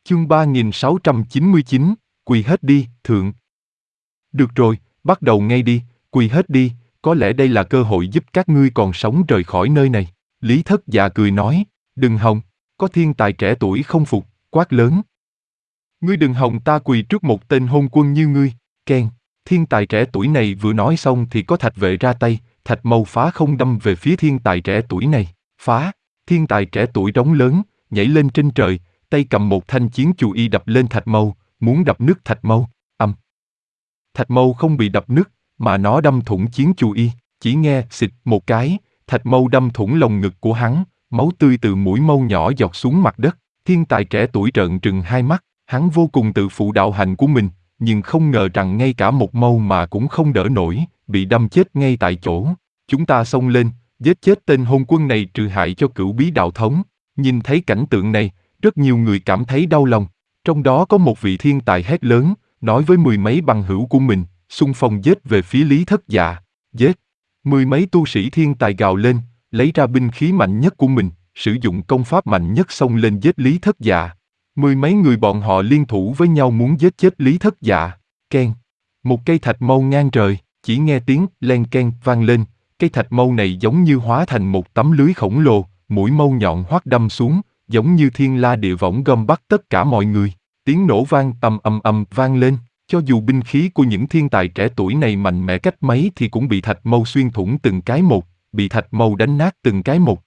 Chương 3699, quỳ hết đi, thượng. Được rồi, bắt đầu ngay đi, quỳ hết đi, có lẽ đây là cơ hội giúp các ngươi còn sống rời khỏi nơi này. Lý Thất Dạ cười nói, đừng hòng, có thiên tài trẻ tuổi không phục, quát lớn. Ngươi đừng hòng ta quỳ trước một tên hôn quân như ngươi, keng. Thiên tài trẻ tuổi này vừa nói xong thì có thạch vệ ra tay, thạch mâu phá không đâm về phía thiên tài trẻ tuổi này. Phá, thiên tài trẻ tuổi rống lớn, nhảy lên trên trời, tay cầm một thanh chiến chù y đập lên thạch mâu, muốn đập nứt thạch mâu. Thạch mâu không bị đập nứt, mà nó đâm thủng chiến chù y, chỉ nghe xịt một cái, thạch mâu đâm thủng lồng ngực của hắn, máu tươi từ mũi mâu nhỏ giọt xuống mặt đất. Thiên tài trẻ tuổi trợn trừng hai mắt, hắn vô cùng tự phụ đạo hạnh của mình, nhưng không ngờ rằng ngay cả một mâu mà cũng không đỡ nổi, bị đâm chết ngay tại chỗ. Chúng ta xông lên, giết chết tên hôn quân này trừ hại cho Cửu Bí đạo thống. Nhìn thấy cảnh tượng này, rất nhiều người cảm thấy đau lòng. Trong đó có một vị thiên tài hét lớn, nói với mười mấy bằng hữu của mình, xung phong giết về phía Lý Thất Dạ. Giết! Mười mấy tu sĩ thiên tài gào lên, lấy ra binh khí mạnh nhất của mình, sử dụng công pháp mạnh nhất xông lên giết Lý Thất Dạ. Mười mấy người bọn họ liên thủ với nhau muốn giết chết Lý Thất Dạ. Keng! Một cây thạch mâu ngang trời, chỉ nghe tiếng len keng vang lên, cây thạch mâu này giống như hóa thành một tấm lưới khổng lồ, mũi mâu nhọn hoắt đâm xuống, giống như thiên la địa võng gom bắt tất cả mọi người. Tiếng nổ vang ầm vang lên, cho dù binh khí của những thiên tài trẻ tuổi này mạnh mẽ cách mấy thì cũng bị thạch mâu xuyên thủng từng cái một, bị thạch mâu đánh nát từng cái một.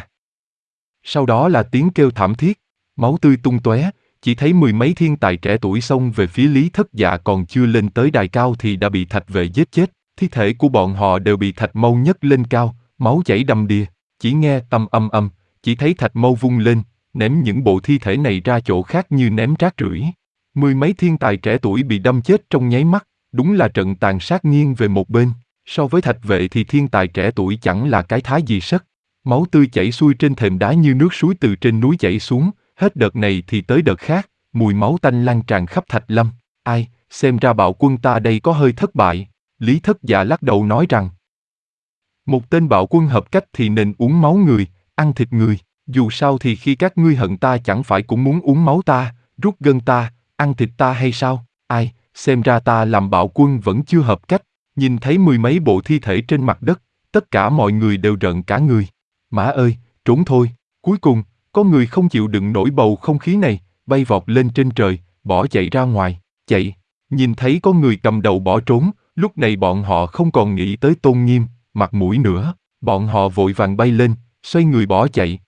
Sau đó là tiếng kêu thảm thiết, máu tươi tung tóe, chỉ thấy mười mấy thiên tài trẻ tuổi xông về phía Lý Thất Dạ còn chưa lên tới đài cao thì đã bị thạch vệ giết chết, thi thể của bọn họ đều bị thạch mâu nhấc lên cao, máu chảy đầm đìa, chỉ nghe ầm, chỉ thấy thạch mâu vung lên, ném những bộ thi thể này ra chỗ khác như ném rác rưởi. Mười mấy thiên tài trẻ tuổi bị đâm chết trong nháy mắt, đúng là trận tàn sát nghiêng về một bên. So với thạch vệ thì thiên tài trẻ tuổi chẳng là cái thá gì sất. Máu tươi chảy xuôi trên thềm đá như nước suối từ trên núi chảy xuống, hết đợt này thì tới đợt khác, mùi máu tanh lan tràn khắp Thạch Lâm. Ai, xem ra bạo quân ta đây có hơi thất bại. Lý Thất Dạ lắc đầu nói rằng, một tên bạo quân hợp cách thì nên uống máu người, ăn thịt người. Dù sao thì khi các ngươi hận ta chẳng phải cũng muốn uống máu ta, rút gân ta, ăn thịt ta hay sao? Ai, xem ra ta làm bạo quân vẫn chưa hợp cách. Nhìn thấy mười mấy bộ thi thể trên mặt đất, tất cả mọi người đều rợn cả người. Mã ơi, trốn thôi. Cuối cùng, có người không chịu đựng nổi bầu không khí này, bay vọt lên trên trời, bỏ chạy ra ngoài, chạy. Nhìn thấy có người cầm đầu bỏ trốn, lúc này bọn họ không còn nghĩ tới tôn nghiêm, mặt mũi nữa. Bọn họ vội vàng bay lên, xoay người bỏ chạy.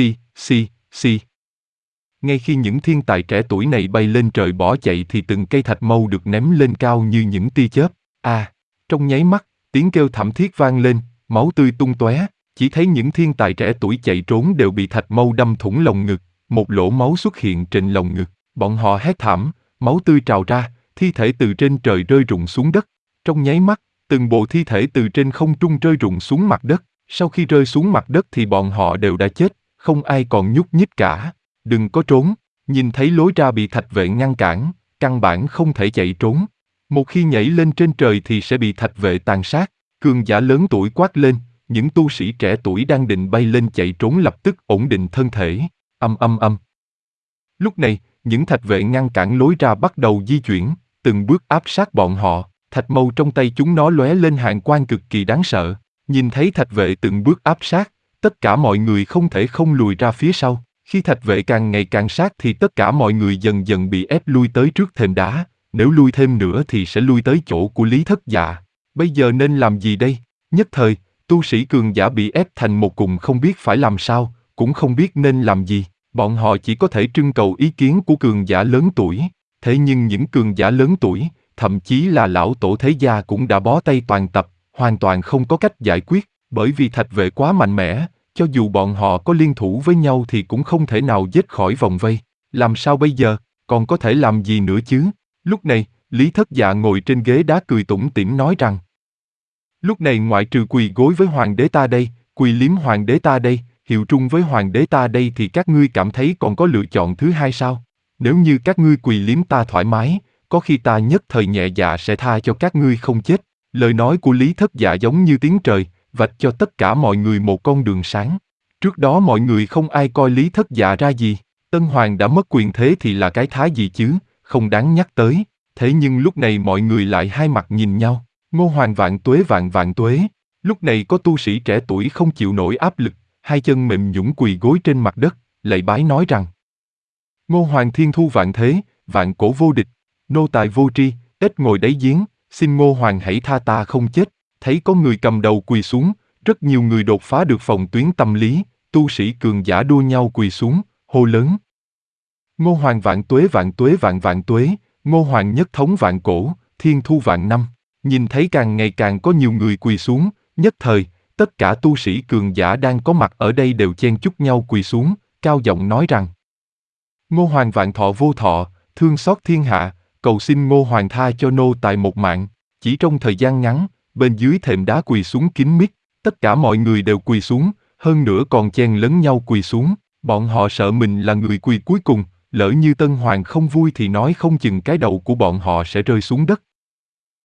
Xì. Ngay khi những thiên tài trẻ tuổi này bay lên trời bỏ chạy thì từng cây thạch mâu được ném lên cao như những tia chớp. Trong nháy mắt, tiếng kêu thảm thiết vang lên, máu tươi tung tóe, chỉ thấy những thiên tài trẻ tuổi chạy trốn đều bị thạch mâu đâm thủng lồng ngực, một lỗ máu xuất hiện trên lồng ngực. Bọn họ hét thảm, máu tươi trào ra, thi thể từ trên trời rơi rụng xuống đất. Trong nháy mắt, từng bộ thi thể từ trên không trung rơi rụng xuống mặt đất. Sau khi rơi xuống mặt đất thì bọn họ đều đã chết, không ai còn nhúc nhích cả. Đừng có trốn, nhìn thấy lối ra bị thạch vệ ngăn cản, căn bản không thể chạy trốn. Một khi nhảy lên trên trời thì sẽ bị thạch vệ tàn sát. Cường giả lớn tuổi quát lên, những tu sĩ trẻ tuổi đang định bay lên chạy trốn lập tức ổn định thân thể. Âm. Lúc này, những thạch vệ ngăn cản lối ra bắt đầu di chuyển, từng bước áp sát bọn họ. Thạch mâu trong tay chúng nó lóe lên hàn quang cực kỳ đáng sợ. Nhìn thấy thạch vệ từng bước áp sát, tất cả mọi người không thể không lùi ra phía sau. Khi thạch vệ càng ngày càng sát thì tất cả mọi người dần dần bị ép lui tới trước thềm đá. Nếu lui thêm nữa thì sẽ lui tới chỗ của Lý Thất Dạ. Bây giờ nên làm gì đây? Nhất thời, tu sĩ cường giả bị ép thành một cùng không biết phải làm sao, cũng không biết nên làm gì. Bọn họ chỉ có thể trưng cầu ý kiến của cường giả lớn tuổi. Thế nhưng những cường giả lớn tuổi, thậm chí là lão tổ thế gia cũng đã bó tay toàn tập, hoàn toàn không có cách giải quyết, bởi vì thạch vệ quá mạnh mẽ, cho dù bọn họ có liên thủ với nhau thì cũng không thể nào giết khỏi vòng vây. Làm sao bây giờ, còn có thể làm gì nữa chứ? Lúc này, Lý Thất Dạ ngồi trên ghế đá cười tủm tỉm nói rằng, lúc này ngoại trừ quỳ gối với hoàng đế ta đây, quỳ liếm hoàng đế ta đây, hiệu trung với hoàng đế ta đây thì các ngươi cảm thấy còn có lựa chọn thứ hai sao? Nếu như các ngươi quỳ liếm ta thoải mái, có khi ta nhất thời nhẹ dạ sẽ tha cho các ngươi không chết. Lời nói của Lý Thất Dạ giống như tiếng trời, vạch cho tất cả mọi người một con đường sáng. Trước đó mọi người không ai coi Lý Thất Dạ ra gì, Tân Hoàng đã mất quyền thế thì là cái thá gì chứ, không đáng nhắc tới. Thế nhưng lúc này mọi người lại hai mặt nhìn nhau. Ngô Hoàng vạn tuế vạn vạn tuế. Lúc này có tu sĩ trẻ tuổi không chịu nổi áp lực, hai chân mềm nhũn quỳ gối trên mặt đất, lạy bái nói rằng: Ngô Hoàng thiên thu vạn thế, vạn cổ vô địch, nô tài vô tri, ít ngồi đáy giếng, xin Ngô Hoàng hãy tha ta không chết. Thấy có người cầm đầu quỳ xuống, rất nhiều người đột phá được phòng tuyến tâm lý, tu sĩ cường giả đua nhau quỳ xuống, hô lớn: Ngô Hoàng vạn tuế vạn tuế vạn vạn tuế, Ngô Hoàng nhất thống vạn cổ, thiên thu vạn năm. Nhìn thấy càng ngày càng có nhiều người quỳ xuống, nhất thời, tất cả tu sĩ cường giả đang có mặt ở đây đều chen chúc nhau quỳ xuống, cao giọng nói rằng: Ngô Hoàng vạn thọ vô thọ, thương xót thiên hạ, cầu xin Ngô Hoàng tha cho nô tài một mạng. Chỉ trong thời gian ngắn, bên dưới thềm đá quỳ xuống kín mít, tất cả mọi người đều quỳ xuống, hơn nữa còn chen lấn nhau quỳ xuống. Bọn họ sợ mình là người quỳ cuối cùng, lỡ như Tân Hoàng không vui thì nói không chừng cái đầu của bọn họ sẽ rơi xuống đất.